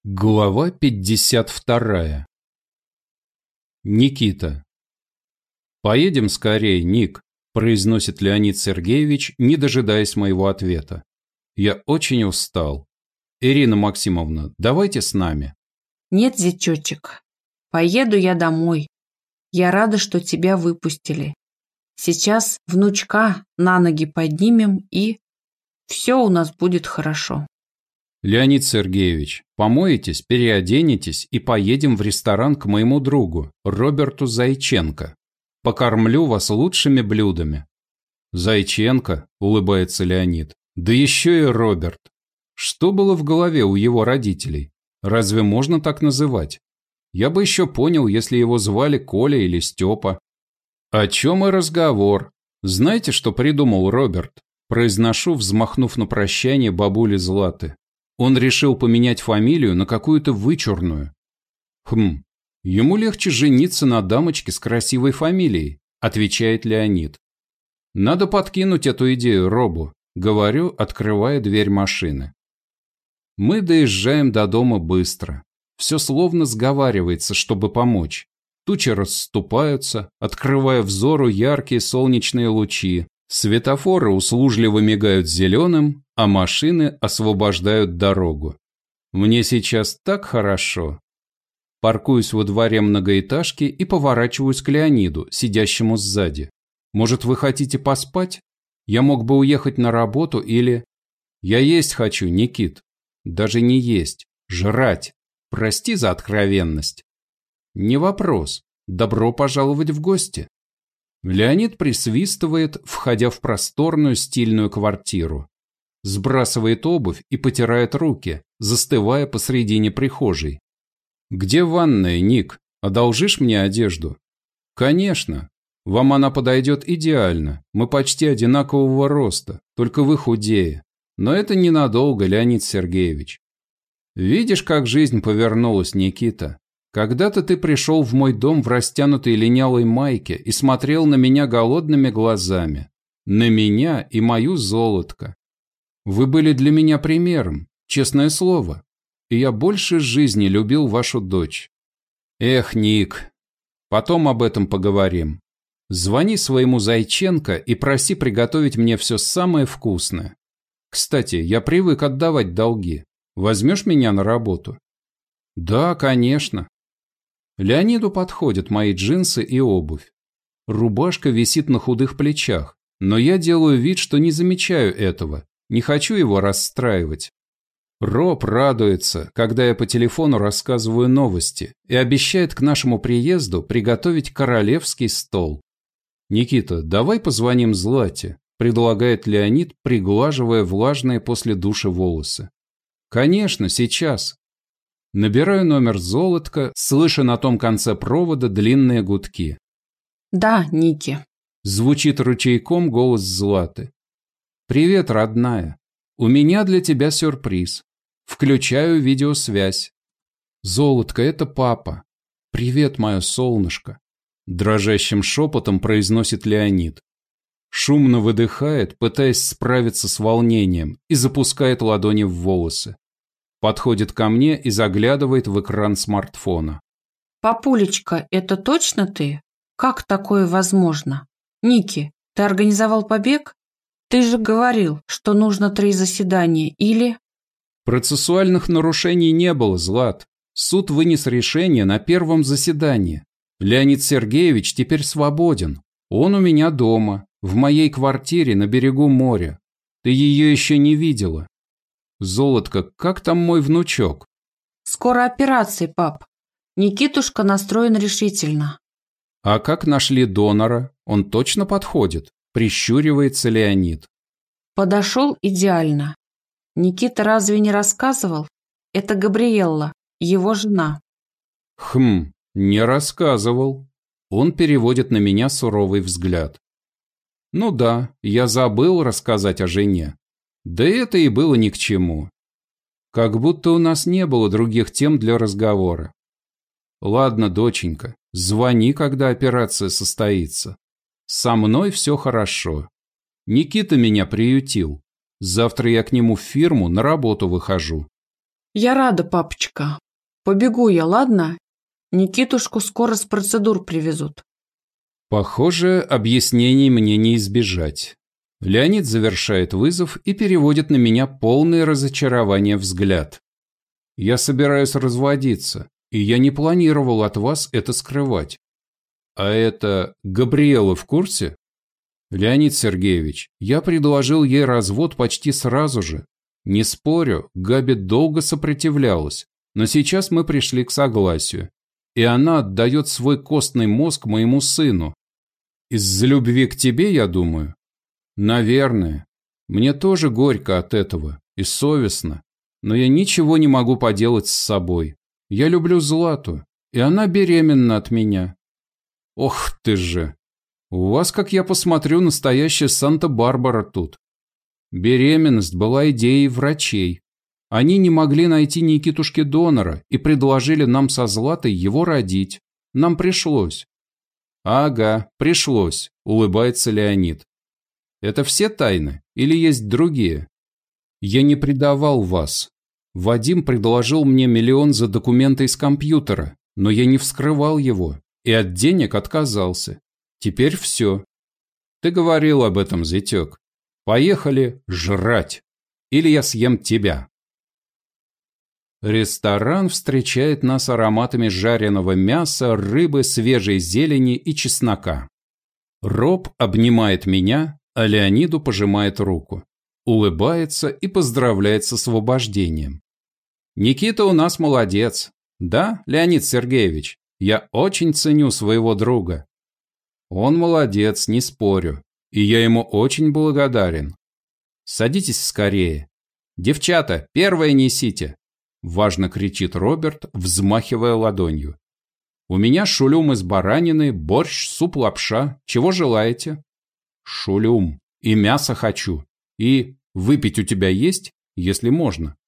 Глава 52. Никита. «Поедем скорее, Ник», – произносит Леонид Сергеевич, не дожидаясь моего ответа. «Я очень устал. Ирина Максимовна, давайте с нами». «Нет, зятечек, поеду я домой. Я рада, что тебя выпустили. Сейчас внучка на ноги поднимем, и все у нас будет хорошо». «Леонид Сергеевич, помоетесь, переоденетесь и поедем в ресторан к моему другу, Роберту Зайченко. Покормлю вас лучшими блюдами». «Зайченко?» – улыбается Леонид. «Да еще и Роберт. Что было в голове у его родителей? Разве можно так называть? Я бы еще понял, если его звали Коля или Степа». «О чем и разговор? Знаете, что придумал Роберт?» Произношу, взмахнув на прощание бабули Златы. Он решил поменять фамилию на какую-то вычурную. Ему легче жениться на дамочке с красивой фамилией, отвечает Леонид. Надо подкинуть эту идею Робу, говорю, открывая дверь машины. Мы доезжаем до дома быстро. Все словно сговаривается, чтобы помочь. Тучи расступаются, открывая взору яркие солнечные лучи. Светофоры услужливо мигают зеленым, а машины освобождают дорогу. Мне сейчас так хорошо. Паркуюсь во дворе многоэтажки и поворачиваюсь к Леониду, сидящему сзади. Может, вы хотите поспать? Я мог бы уехать на работу или... Я есть хочу, Никит. Даже не есть, жрать. Прости за откровенность. Не вопрос. Добро пожаловать в гости. Леонид присвистывает, входя в просторную стильную квартиру. Сбрасывает обувь и потирает руки, застывая посредине прихожей. «Где ванная, Ник? Одолжишь мне одежду?» «Конечно. Вам она подойдет идеально. Мы почти одинакового роста, только вы худее. Но это ненадолго, Леонид Сергеевич. Видишь, как жизнь повернулась, Никита? Когда-то ты пришел в мой дом в растянутой линялой майке и смотрел на меня голодными глазами. На меня и мою Золотко. Вы были для меня примером, честное слово. И я больше жизни любил вашу дочь. Эх, Ник, потом об этом поговорим. Звони своему Зайченко и проси приготовить мне все самое вкусное. Кстати, я привык отдавать долги. Возьмешь меня на работу? Да, конечно. Леониду подходят мои джинсы и обувь. Рубашка висит на худых плечах, но я делаю вид, что не замечаю этого, не хочу его расстраивать. Роб радуется, когда я по телефону рассказываю новости и обещает к нашему приезду приготовить королевский стол. «Никита, давай позвоним Злате», – предлагает Леонид, приглаживая влажные после душа волосы. «Конечно, сейчас». Набираю номер Золотко, слыша на том конце провода длинные гудки. «Да, Ники». Звучит ручейком голос Златы. «Привет, родная. У меня для тебя сюрприз. Включаю видеосвязь. Золотко, это папа. Привет, мое солнышко». Дрожащим шепотом произносит Леонид. Шумно выдыхает, пытаясь справиться с волнением, и запускает ладони в волосы. Подходит ко мне и заглядывает в экран смартфона. «Папулечка, это точно ты? Как такое возможно? Ники, ты организовал побег? Ты же говорил, что нужно 3 заседания, или...» Процессуальных нарушений не было, Злат. Суд вынес решение на первом заседании. Леонид Сергеевич теперь свободен. Он у меня дома, в моей квартире на берегу моря. Ты ее еще не видела. Золотко, как там мой внучок? «Скоро операция, пап. Никитушка настроен решительно». А как нашли донора? Он точно подходит? Прищуривается Леонид. «Подошел идеально. Никита разве не рассказывал? Это Габриэлла, его жена». Не рассказывал. Он переводит на меня суровый взгляд. Ну да, я забыл рассказать о жене. Да это и было ни к чему. Как будто у нас не было других тем для разговора. Ладно, доченька, звони, когда операция состоится. Со мной все хорошо. Никита меня приютил. Завтра я к нему в фирму на работу выхожу. Я рада, папочка. Побегу я, ладно? Никитушку скоро с процедур привезут. Похоже, объяснений мне не избежать. Леонид завершает вызов и переводит на меня полное разочарование взгляд. Я собираюсь разводиться, и я не планировал от вас это скрывать. А это Габриэла в курсе? Леонид Сергеевич, я предложил ей развод почти сразу же. Не спорю, Габи долго сопротивлялась, но сейчас мы пришли к согласию, и она отдает свой костный мозг моему сыну. Из-за любви к тебе, я думаю? Наверное. Мне тоже горько от этого и совестно, но я ничего не могу поделать с собой. Я люблю Злату, и она беременна от меня. Ох ты же! У вас, как я посмотрю, настоящая Санта-Барбара тут. Беременность была идеей врачей. Они не могли найти Никитушке донора и предложили нам со Златой его родить. Нам пришлось. Ага, пришлось, улыбается Леонид. Это все тайны или есть другие? Я не предавал вас. Вадим предложил мне $1 миллион за документы из компьютера, но я не вскрывал его и от денег отказался. Теперь все. Ты говорил об этом, зятек. Поехали жрать. Или я съем тебя. Ресторан встречает нас ароматами жареного мяса, рыбы, свежей зелени и чеснока. Роб обнимает меня, а Леониду пожимает руку. Улыбается и поздравляет с освобождением. Никита у нас молодец. Да, Леонид Сергеевич, я очень ценю своего друга. Он молодец, не спорю. И я ему очень благодарен. Садитесь скорее. Девчата, первое несите. Важно кричит Роберт, взмахивая ладонью. У меня шулюм из баранины, борщ, суп, лапша. Чего желаете? Шулюм. И мясо хочу. И выпить у тебя есть, если можно?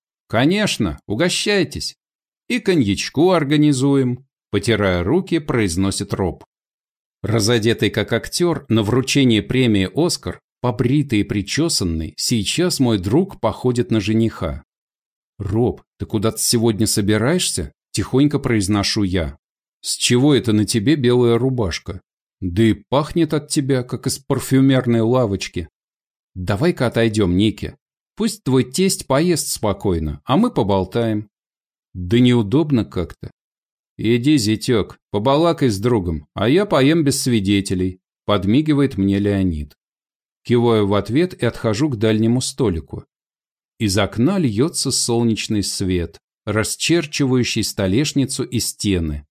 Конечно, угощайтесь. И коньячку организуем. Потирая руки, произносит Роб. Разодетый как актер на вручении премии «Оскар», побритый и причесанный, сейчас мой друг походит на жениха. «Роб, ты куда-то сегодня собираешься?» – тихонько произношу я. «С чего это на тебе белая рубашка? Да и пахнет от тебя, как из парфюмерной лавочки. Давай-ка отойдем, Ники. Пусть твой тесть поест спокойно, а мы поболтаем». «Да неудобно как-то». «Иди, зятек, побалакай с другом, а я поем без свидетелей», – подмигивает мне Леонид. Киваю в ответ и отхожу к дальнему столику. Из окна льется солнечный свет, расчерчивающий столешницу и стены.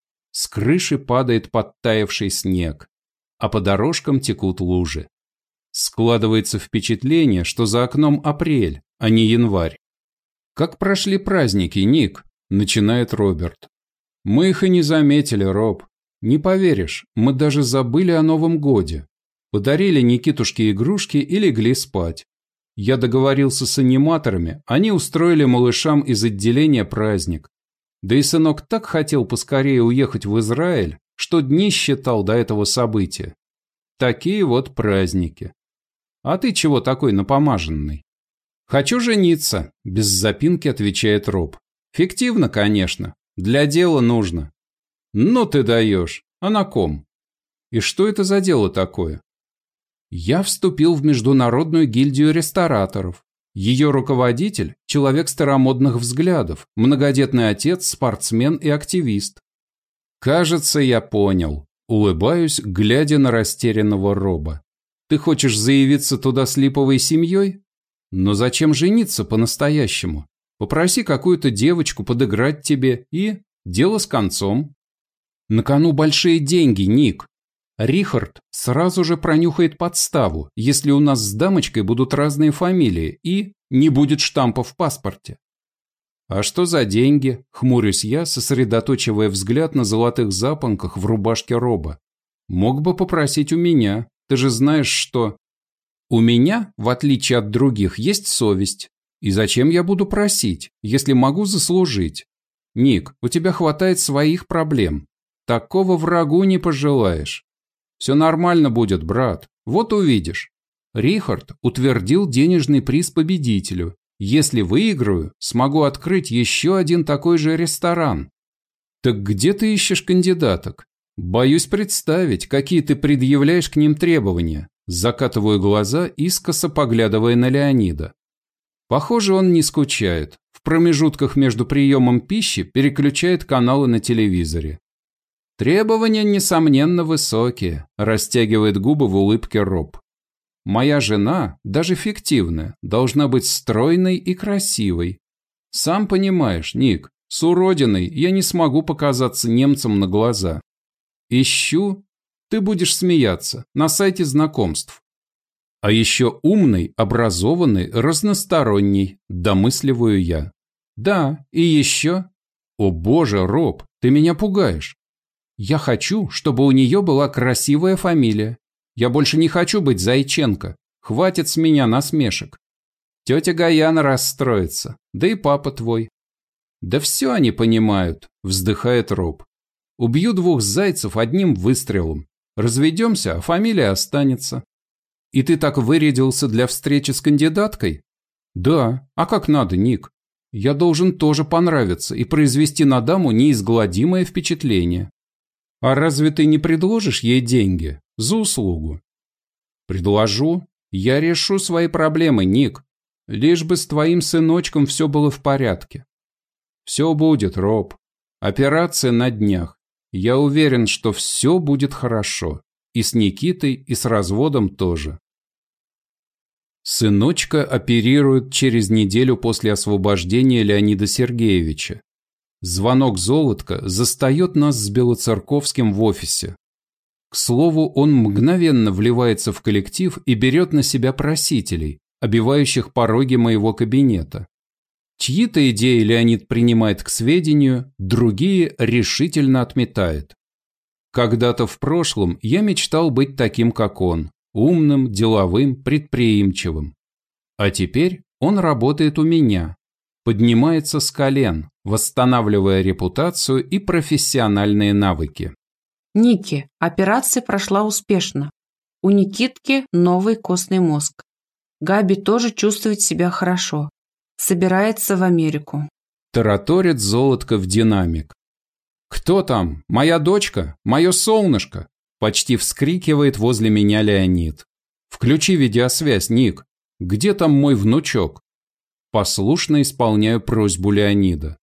С крыши падает подтаявший снег, а по дорожкам текут лужи. Складывается впечатление, что за окном апрель, а не январь. «Как прошли праздники, Ник?» – начинает Роберт. «Мы их и не заметили, Роб. Не поверишь, мы даже забыли о Новом годе. Подарили Никитушке игрушки и легли спать. Я договорился с аниматорами, они устроили малышам из отделения праздник. Да и сынок так хотел поскорее уехать в Израиль, что дни считал до этого события. Такие вот праздники. А ты чего такой напомаженный?» «Хочу жениться», – без запинки отвечает Роб. «Фиктивно, конечно. Для дела нужно». «Ну ты даешь. А на ком?» «И что это за дело такое?» «Я вступил в Международную гильдию рестораторов. Ее руководитель – человек старомодных взглядов, многодетный отец, спортсмен и активист». «Кажется, я понял». Улыбаюсь, глядя на растерянного Роба. «Ты хочешь заявиться туда с липовой семьей? Но зачем жениться по-настоящему? Попроси какую-то девочку подыграть тебе, и дело с концом». «На кону большие деньги, Ник. Рихард сразу же пронюхает подставу, если у нас с дамочкой будут разные фамилии и не будет штампа в паспорте». «А что за деньги?» – хмурюсь я, сосредоточивая взгляд на золотых запонках в рубашке Роба. «Мог бы попросить у меня. Ты же знаешь, что...» «У меня, в отличие от других, есть совесть. И зачем я буду просить, если могу заслужить? Ник, у тебя хватает своих проблем. Такого врагу не пожелаешь. Все нормально будет, брат. Вот увидишь». Рихард утвердил денежный приз победителю. Если выиграю, смогу открыть еще один такой же ресторан. Так где ты ищешь кандидаток? Боюсь представить, какие ты предъявляешь к ним требования. Закатываю глаза, искоса поглядывая на Леонида. Похоже, он не скучает. В промежутках между приемом пищи переключает каналы на телевизоре. Требования, несомненно, высокие, растягивает губы в улыбке Роб. Моя жена, даже фиктивная, должна быть стройной и красивой. Сам понимаешь, Ник, с уродиной я не смогу показаться немцам на глаза. Ищу, ты будешь смеяться, на сайте знакомств. А еще умный, образованный, разносторонний, домысливаю я. Да, и еще... О боже, Роб, ты меня пугаешь. Я хочу, чтобы у нее была красивая фамилия. Я больше не хочу быть Зайченко. Хватит с меня насмешек. Тетя Гаяна расстроится, да и папа твой. Да все они понимают, вздыхает Роб. Убью 2 зайцев одним выстрелом. Разведемся, а фамилия останется. И ты так вырядился для встречи с кандидаткой? Да, а как надо, Ник? Я должен тоже понравиться и произвести на даму неизгладимое впечатление. А разве ты не предложишь ей деньги за услугу? Предложу. Я решу свои проблемы, Ник. Лишь бы с твоим сыночком все было в порядке. Все будет, Роб. Операция на днях. Я уверен, что все будет хорошо. И с Никитой, и с разводом тоже. Сыночка оперируют через неделю после освобождения Леонида Сергеевича. Звонок Золотко застает нас с Белоцерковским в офисе. К слову, он мгновенно вливается в коллектив и берет на себя просителей, обивающих пороги моего кабинета. Чьи-то идеи Леонид принимает к сведению, другие решительно отметает. Когда-то в прошлом я мечтал быть таким, как он, умным, деловым, предприимчивым. А теперь он работает у меня, поднимается с колен, восстанавливая репутацию и профессиональные навыки. Ники, операция прошла успешно. У Никитки новый костный мозг. Габи тоже чувствует себя хорошо. Собирается в Америку. Тараторит Золотко в динамик. «Кто там? Моя дочка? Мое солнышко?» Почти вскрикивает возле меня Леонид. «Включи видеосвязь, Ник. Где там мой внучок?» Послушно исполняю просьбу Леонида.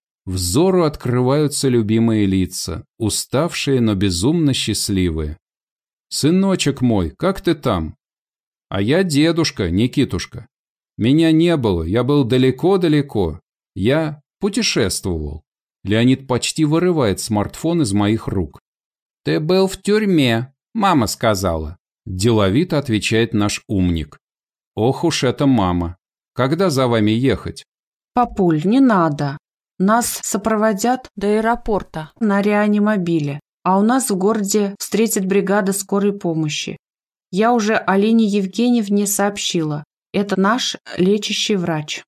Взору открываются любимые лица, уставшие, но безумно счастливые. «Сыночек мой, как ты там?» «А я дедушка, Никитушка. Меня не было, я был далеко-далеко. Я путешествовал». Леонид почти вырывает смартфон из моих рук. «Ты был в тюрьме, мама сказала», – деловито отвечает наш умник. «Ох уж это мама. Когда за вами ехать?» «Папуль, не надо. Нас сопроводят до аэропорта на реанимобиле, а у нас в городе встретит бригада скорой помощи. Я уже Алине Евгеньевне сообщила. Это наш лечащий врач».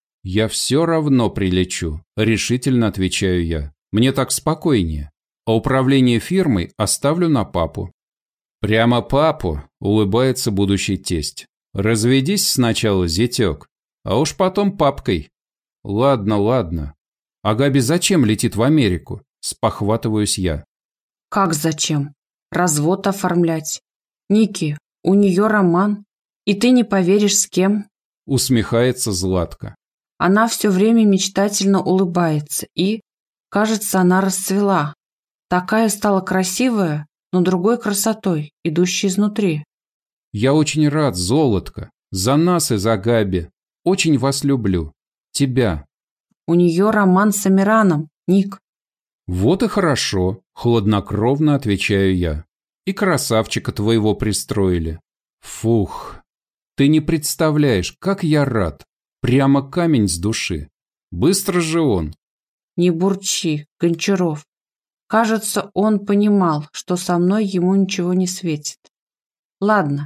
«Я все равно прилечу», – решительно отвечаю я. «Мне так спокойнее. А управление фирмой оставлю на папу». «Прямо папу», – улыбается будущий тесть. «Разведись сначала, зятек, а уж потом папкой». «Ладно, ладно. А Габи зачем летит в Америку?» – спохватываюсь я. «Как зачем? Развод оформлять. Ники, у нее роман, и ты не поверишь, с кем?» – усмехается Златка. Она все время мечтательно улыбается, и, кажется, она расцвела. Такая стала красивая, но другой красотой, идущей изнутри. «Я очень рад, Золотко. За нас и за Габи. Очень вас люблю. Тебя». «У нее роман с Амираном, Ник». «Вот и хорошо», – хладнокровно отвечаю я. «И красавчика твоего пристроили». «Фух, ты не представляешь, как я рад. Прямо камень с души. Быстро же он». «Не бурчи, Гончаров. Кажется, он понимал, что со мной ему ничего не светит. Ладно,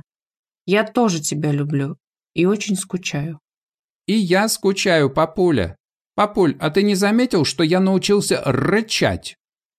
я тоже тебя люблю и очень скучаю». «И я скучаю, папуля. Папуль, а ты не заметил, что я научился рычать?»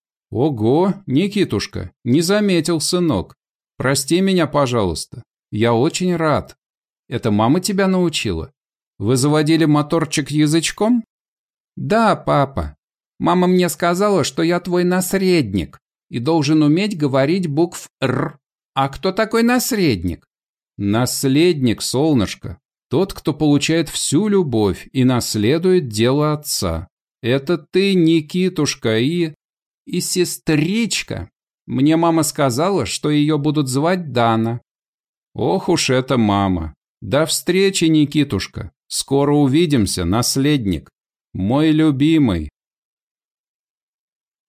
«Ого, Никитушка, не заметил, сынок. Прости меня, пожалуйста. Я очень рад. Это мама тебя научила?» Вы заводили моторчик язычком? Да, папа. Мама мне сказала, что я твой наследник и должен уметь говорить букв «Р». А кто такой наследник? Наследник, солнышко. Тот, кто получает всю любовь и наследует дело отца. Это ты, Никитушка, и сестричка. Мне мама сказала, что ее будут звать Дана. Ох уж эта мама. До встречи, Никитушка. Скоро увидимся, наследник. Мой любимый.